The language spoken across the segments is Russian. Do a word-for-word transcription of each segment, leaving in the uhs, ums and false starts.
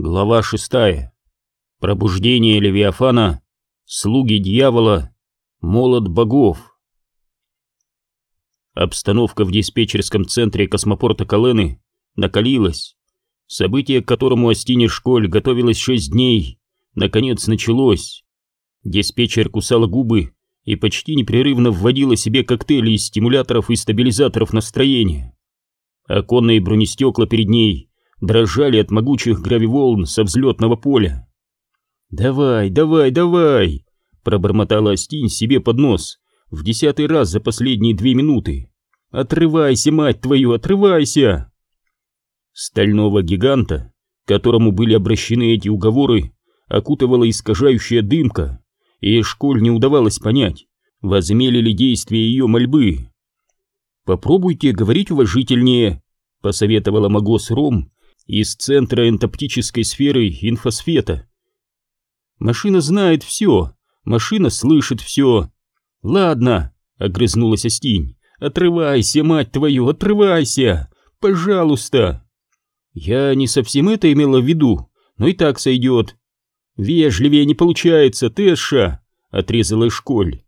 Глава шестая. Пробуждение Левиафана, слуги дьявола, молот богов. Обстановка в диспетчерском центре космопорта Калены накалилась. Событие, к которому Астинья Школь готовилась шесть дней, наконец началось. Диспетчер кусала губы и почти непрерывно вводила себе коктейли из стимуляторов и стабилизаторов настроения. Оконные бронестекла перед ней дрожали от могучих гравиволн со взлетного поля. «Давай, давай, давай!» — пробормотала Астинь себе под нос в десятый раз за последние две минуты. «Отрывайся, мать твою, отрывайся!» Стального гиганта, к которому были обращены эти уговоры, окутывала искажающая дымка, и Школь не удавалось понять, возымели ли действие ее мольбы. «Попробуйте говорить уважительнее», — посоветовала Магос Ром из центра энтоптической сферы инфосфета. «Машина знает все, машина слышит все». «Ладно», — огрызнулась Астинь, — «отрывайся, мать твою, отрывайся! Пожалуйста!» «Я не совсем это имела в виду, но и так сойдет». «Вежливее не получается, Тэша!» — отрезала Школь.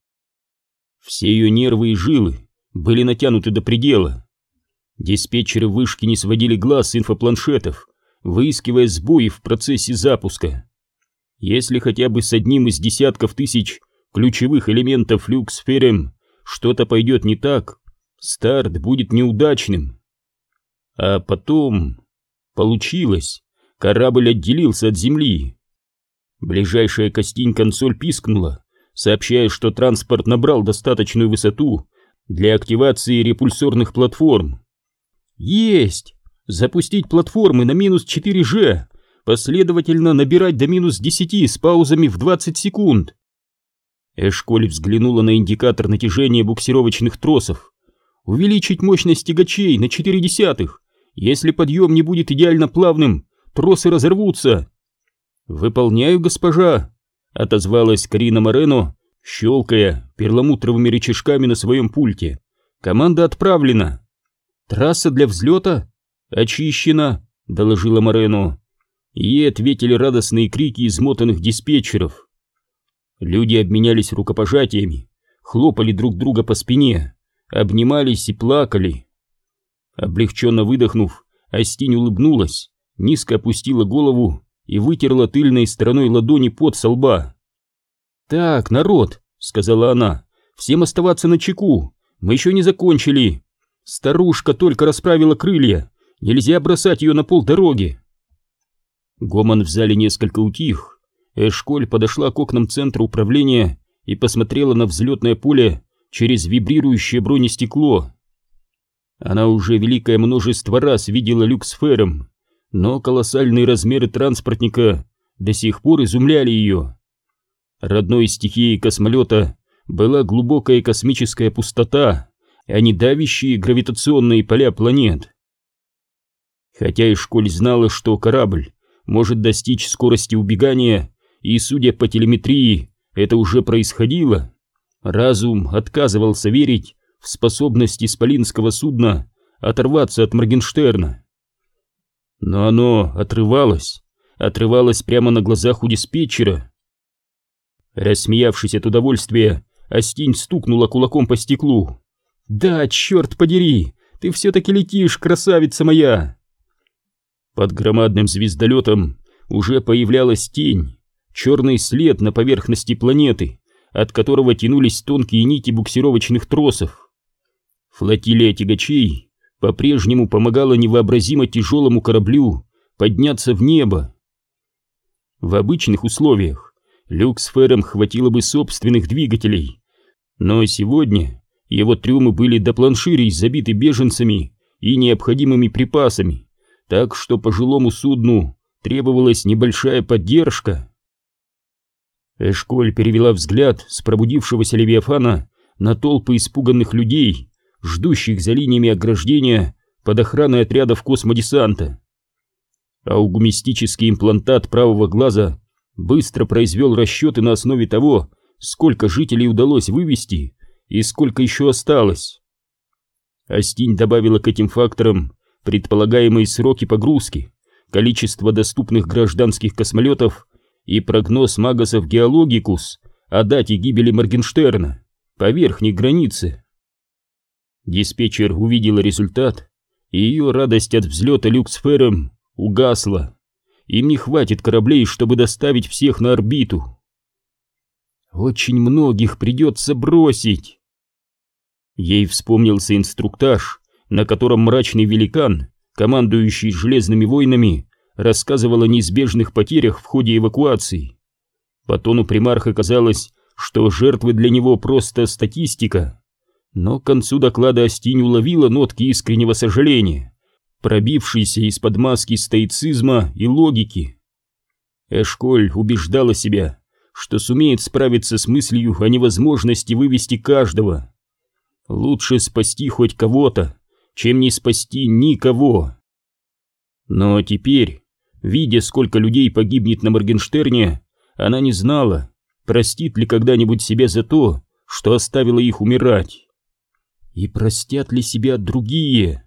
Все ее нервы и жилы были натянуты до предела. Диспетчеры вышки не сводили глаз с инфопланшетов, выискивая сбои в процессе запуска. Если хотя бы с одним из десятков тысяч ключевых элементов люксферем что-то пойдет не так, старт будет неудачным. А потом получилось. Корабль отделился от земли. Ближайшая к Астинь консоль пискнула, сообщая, что транспорт набрал достаточную высоту для активации репульсорных платформ. «Есть! Запустить платформы на минус четыре же, последовательно набирать до минус десяти с паузами в двадцать секунд». Эшколь взглянула на индикатор натяжения буксировочных тросов. «Увеличить мощность тягачей на четыре десятых. Если подъем не будет идеально плавным, тросы разорвутся». «Выполняю, госпожа», — отозвалась Карина Морено, щелкая перламутровыми рычажками на своем пульте. «Команда отправлена». «Трасса для взлета очищена», — доложила Морено. Ей ответили радостные крики измотанных диспетчеров. Люди обменялись рукопожатиями, хлопали друг друга по спине, обнимались и плакали. Облегченно выдохнув, Астинь улыбнулась, низко опустила голову и вытерла тыльной стороной ладони пот со лба. «Так, народ», — сказала она, — «всем оставаться начеку, мы еще не закончили. Старушка только расправила крылья, нельзя бросать ее на полдороги». Гомон в зале несколько утих. Эшколь подошла к окнам центра управления и посмотрела на взлетное поле через вибрирующее бронестекло. Она уже великое множество раз видела люксфером, но колоссальные размеры транспортника до сих пор изумляли ее. Родной стихией космолета была глубокая космическая пустота, а не давящие гравитационные поля планет. Хотя Эшколь знала, что корабль может достичь скорости убегания, и, судя по телеметрии, это уже происходило, разум отказывался верить в способность исполинского судна оторваться от Моргенштерна. Но оно отрывалось, отрывалось прямо на глазах у диспетчера. Рассмеявшись от удовольствия, Астинь стукнула кулаком по стеклу. «Да, черт подери, ты все-таки летишь, красавица моя!» Под громадным звездолетом уже появлялась тень, черный след на поверхности планеты, от которого тянулись тонкие нити буксировочных тросов. Флотилия тягачей по-прежнему помогала невообразимо тяжелому кораблю подняться в небо. В обычных условиях люксферам хватило бы собственных двигателей, но сегодня его трюмы были до планширей забиты беженцами и необходимыми припасами, так что пожилому судну требовалась небольшая поддержка. Эшколь перевела взгляд с пробудившегося Левиафана на толпы испуганных людей, ждущих за линиями ограждения под охраной отрядов космодесанта. Аугумистический имплантат правого глаза быстро произвел расчеты на основе того, сколько жителей удалось вывести и сколько еще осталось. Астинь добавила к этим факторам предполагаемые сроки погрузки, количество доступных гражданских космолетов и прогноз Магасов Геологикус о дате гибели Моргенштерна по верхней границе. Диспетчер увидела результат, и ее радость от взлета люксфером угасла. Им не хватит кораблей, чтобы доставить всех на орбиту. Очень многих придется бросить. Ей вспомнился инструктаж, на котором мрачный великан, командующий Железными войнами, рассказывал о неизбежных потерях в ходе эвакуации. По тону примарха казалось, что жертвы для него просто статистика. Но к концу доклада Астинь уловила нотки искреннего сожаления, пробившиеся из-под маски стоицизма и логики. Эшколь убеждала себя, что сумеет справиться с мыслью о невозможности вывести каждого. Лучше спасти хоть кого-то, чем не спасти никого. Но теперь, видя, сколько людей погибнет на Моргенштерне, она не знала, простит ли когда-нибудь себя за то, что оставила их умирать. И простят ли себя другие?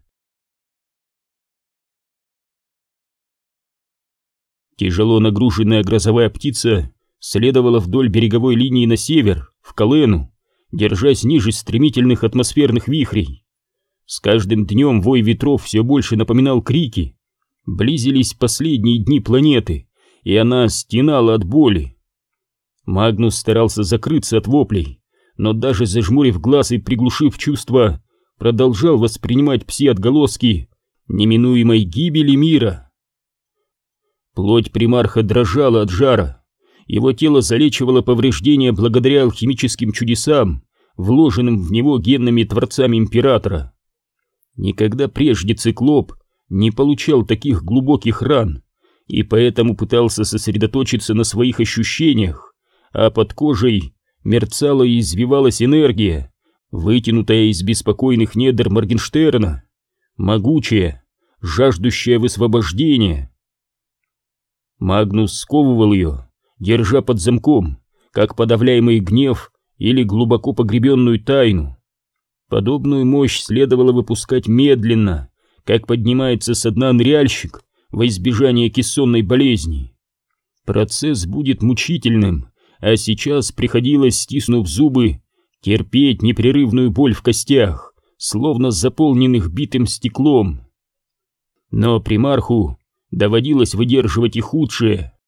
Тяжело нагруженная грозовая птица следовала вдоль береговой линии на север, в Колену, держась ниже стремительных атмосферных вихрей. С каждым днем вой ветров все больше напоминал крики. Близились последние дни планеты, и она стенала от боли. Магнус старался закрыться от воплей, но даже зажмурив глаз и приглушив чувства, продолжал воспринимать пси-отголоски неминуемой гибели мира. Плоть примарха дрожала от жара, его тело залечивало повреждения благодаря алхимическим чудесам, вложенным в него генными творцами императора. Никогда прежде циклоп не получал таких глубоких ран, и поэтому пытался сосредоточиться на своих ощущениях, а под кожей мерцала и извивалась энергия, вытянутая из беспокойных недр Моргенштерна, могучая, жаждущая высвобождения. Магнус сковывал ее, держа под замком, как подавляемый гнев или глубоко погребенную тайну. Подобную мощь следовало выпускать медленно, как поднимается со дна ныряльщик во избежание кессонной болезни. Процесс будет мучительным, а сейчас приходилось, стиснув зубы, терпеть непрерывную боль в костях, словно заполненных битым стеклом. Но примарху доводилось выдерживать и худшее.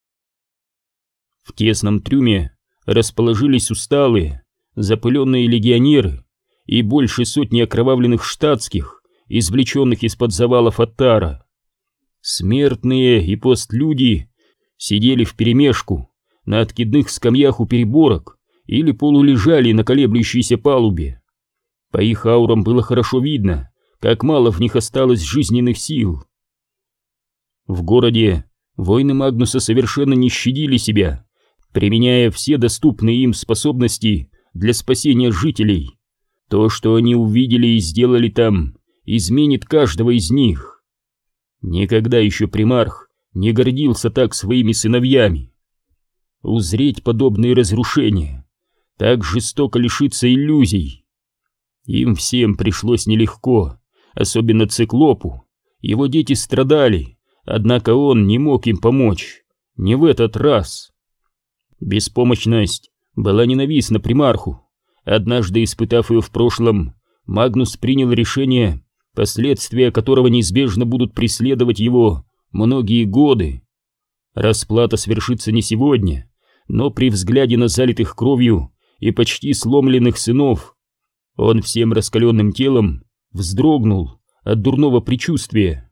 В тесном трюме расположились усталые, запыленные легионеры и больше сотни окровавленных штатских, извлеченных из-под завалов Аттара. Смертные и постлюди сидели вперемешку на откидных скамьях у переборок или полулежали на колеблющейся палубе. По их аурам было хорошо видно, как мало в них осталось жизненных сил. В городе воины Магнуса совершенно не щадили себя, применяя все доступные им способности для спасения жителей. То, что они увидели и сделали там, изменит каждого из них. Никогда еще примарх не гордился так своими сыновьями. Узреть подобные разрушения, так жестоко лишиться иллюзий. Им всем пришлось нелегко, особенно Циклопу. Его дети страдали, однако он не мог им помочь, не в этот раз. Беспомощность была ненавистна примарху. Однажды, испытав ее в прошлом, Магнус принял решение, последствия которого неизбежно будут преследовать его многие годы. Расплата свершится не сегодня, но при взгляде на залитых кровью и почти сломленных сынов он всем раскаленным телом вздрогнул от дурного предчувствия.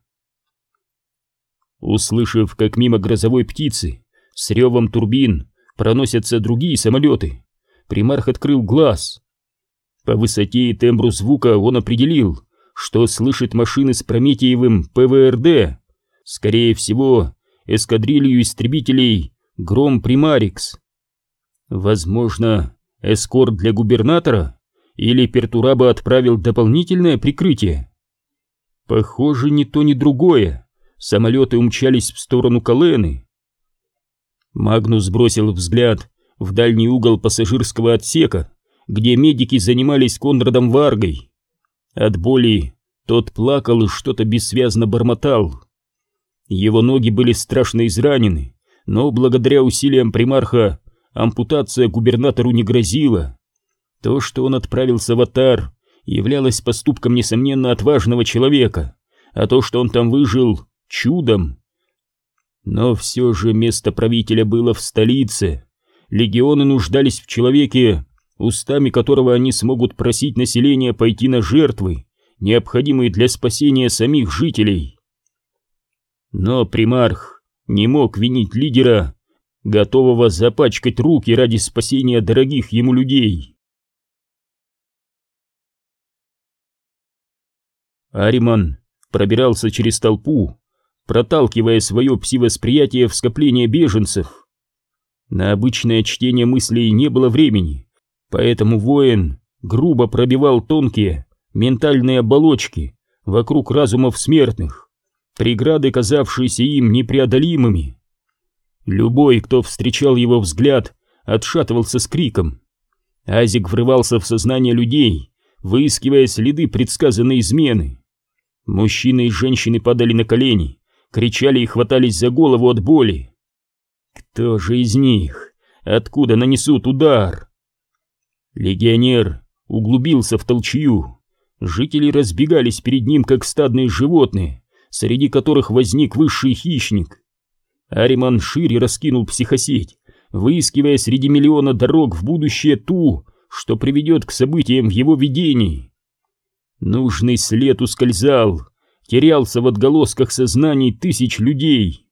Услышав, как мимо грозовой птицы с ревом турбин проносятся другие самолеты, примарх открыл глаз. По высоте и тембру звука он определил, что слышит машины с Прометеевым ПВРД, скорее всего, эскадрилью истребителей Гром Примарикс. Возможно, эскорт для губернатора или Пертураба отправил дополнительное прикрытие. Похоже, ни то, ни другое. Самолеты умчались в сторону Колены. Магнус бросил взгляд в дальний угол пассажирского отсека, где медики занимались Конрадом Варгой. От боли тот плакал и что-то бессвязно бормотал. Его ноги были страшно изранены, но благодаря усилиям примарха ампутация губернатору не грозила. То, что он отправился в Атар, являлось поступком несомненно отважного человека, а то, что он там выжил, чудом. Но все же место правителя было в столице. Легионы нуждались в человеке, устами которого они смогут просить население пойти на жертвы, необходимые для спасения самих жителей. Но примарх не мог винить лидера, готового запачкать руки ради спасения дорогих ему людей. Ариман пробирался через толпу, проталкивая свое пси-восприятие в скопление беженцев. На обычное чтение мыслей не было времени, поэтому воин грубо пробивал тонкие ментальные оболочки вокруг разумов смертных, преграды, казавшиеся им непреодолимыми. Любой, кто встречал его взгляд, отшатывался с криком. Азик врывался в сознание людей, выискивая следы предсказанной измены. Мужчины и женщины падали на колени, кричали и хватались за голову от боли. Кто же из них? Откуда нанесут удар? Легионер углубился в толчью. Жители разбегались перед ним, как стадные животные, среди которых возник высший хищник. Ариман шире раскинул психосеть, выискивая среди миллиона дорог в будущее ту, что приведет к событиям в его видении. Нужный след ускользал, терялся в отголосках сознаний тысяч людей.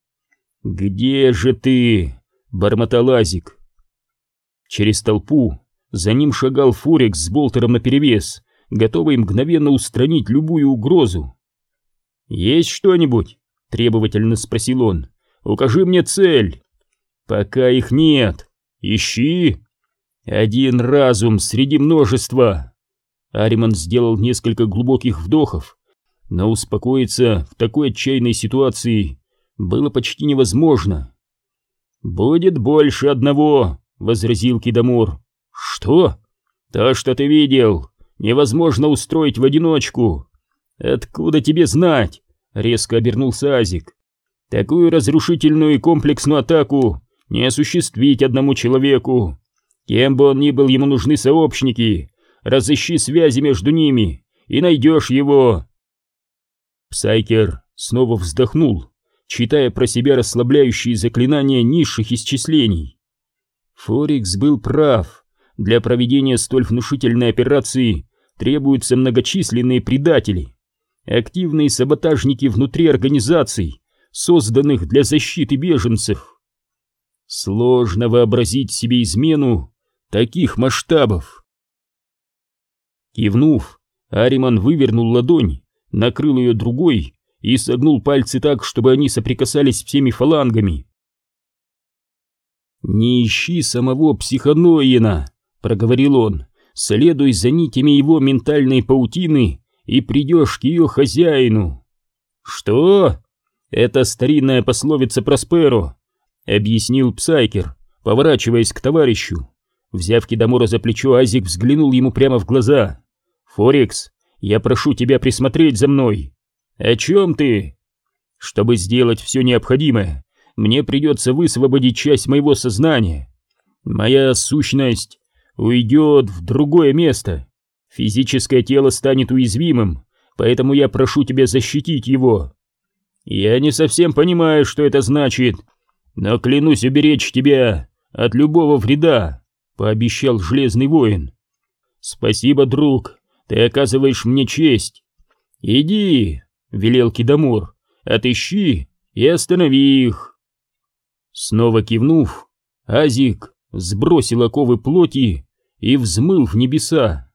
«Где же ты?» — бормотал Азик. Через толпу за ним шагал Форекс с болтером наперевес, готовый мгновенно устранить любую угрозу. «Есть что-нибудь?» — требовательно спросил он. «Укажи мне цель». «Пока их нет. Ищи». «Один разум среди множества». Ариман сделал несколько глубоких вдохов, но успокоиться в такой отчаянной ситуации было почти невозможно. «Будет больше одного», — возразил Кидамор. «Что?» «То, что ты видел, невозможно устроить в одиночку». «Откуда тебе знать?» — резко обернулся Азик. «Такую разрушительную и комплексную атаку не осуществить одному человеку. Кем бы он ни был, ему нужны сообщники. Разыщи связи между ними и найдешь его». Псайкер снова вздохнул, читая про себя расслабляющие заклинания низших исчислений. Форекс был прав. Для проведения столь внушительной операции требуются многочисленные предатели, активные саботажники внутри организаций, созданных для защиты беженцев. Сложно вообразить себе измену таких масштабов. Кивнув, Ариман вывернул ладонь, накрыл ее другой и согнул пальцы так, чтобы они соприкасались всеми фалангами. «Не ищи самого психоноина», — проговорил он, — «следуй за нитями его ментальной паутины и придешь к ее хозяину». «Что?» «Это старинная пословица Просперо», — объяснил Псайкер, поворачиваясь к товарищу. Взяв Кидамора за плечо, Азик взглянул ему прямо в глаза. «Форекс, я прошу тебя присмотреть за мной». «О чем ты?» «Чтобы сделать все необходимое, мне придется высвободить часть моего сознания. Моя сущность уйдет в другое место. Физическое тело станет уязвимым, поэтому я прошу тебя защитить его. Я не совсем понимаю, что это значит, но клянусь уберечь тебя от любого вреда», — пообещал Железный Воин. «Спасибо, друг, ты оказываешь мне честь. Иди», — велел Кидамор, — «отыщи и останови их». Снова кивнув, Азик сбросил оковы плоти и взмыл в небеса.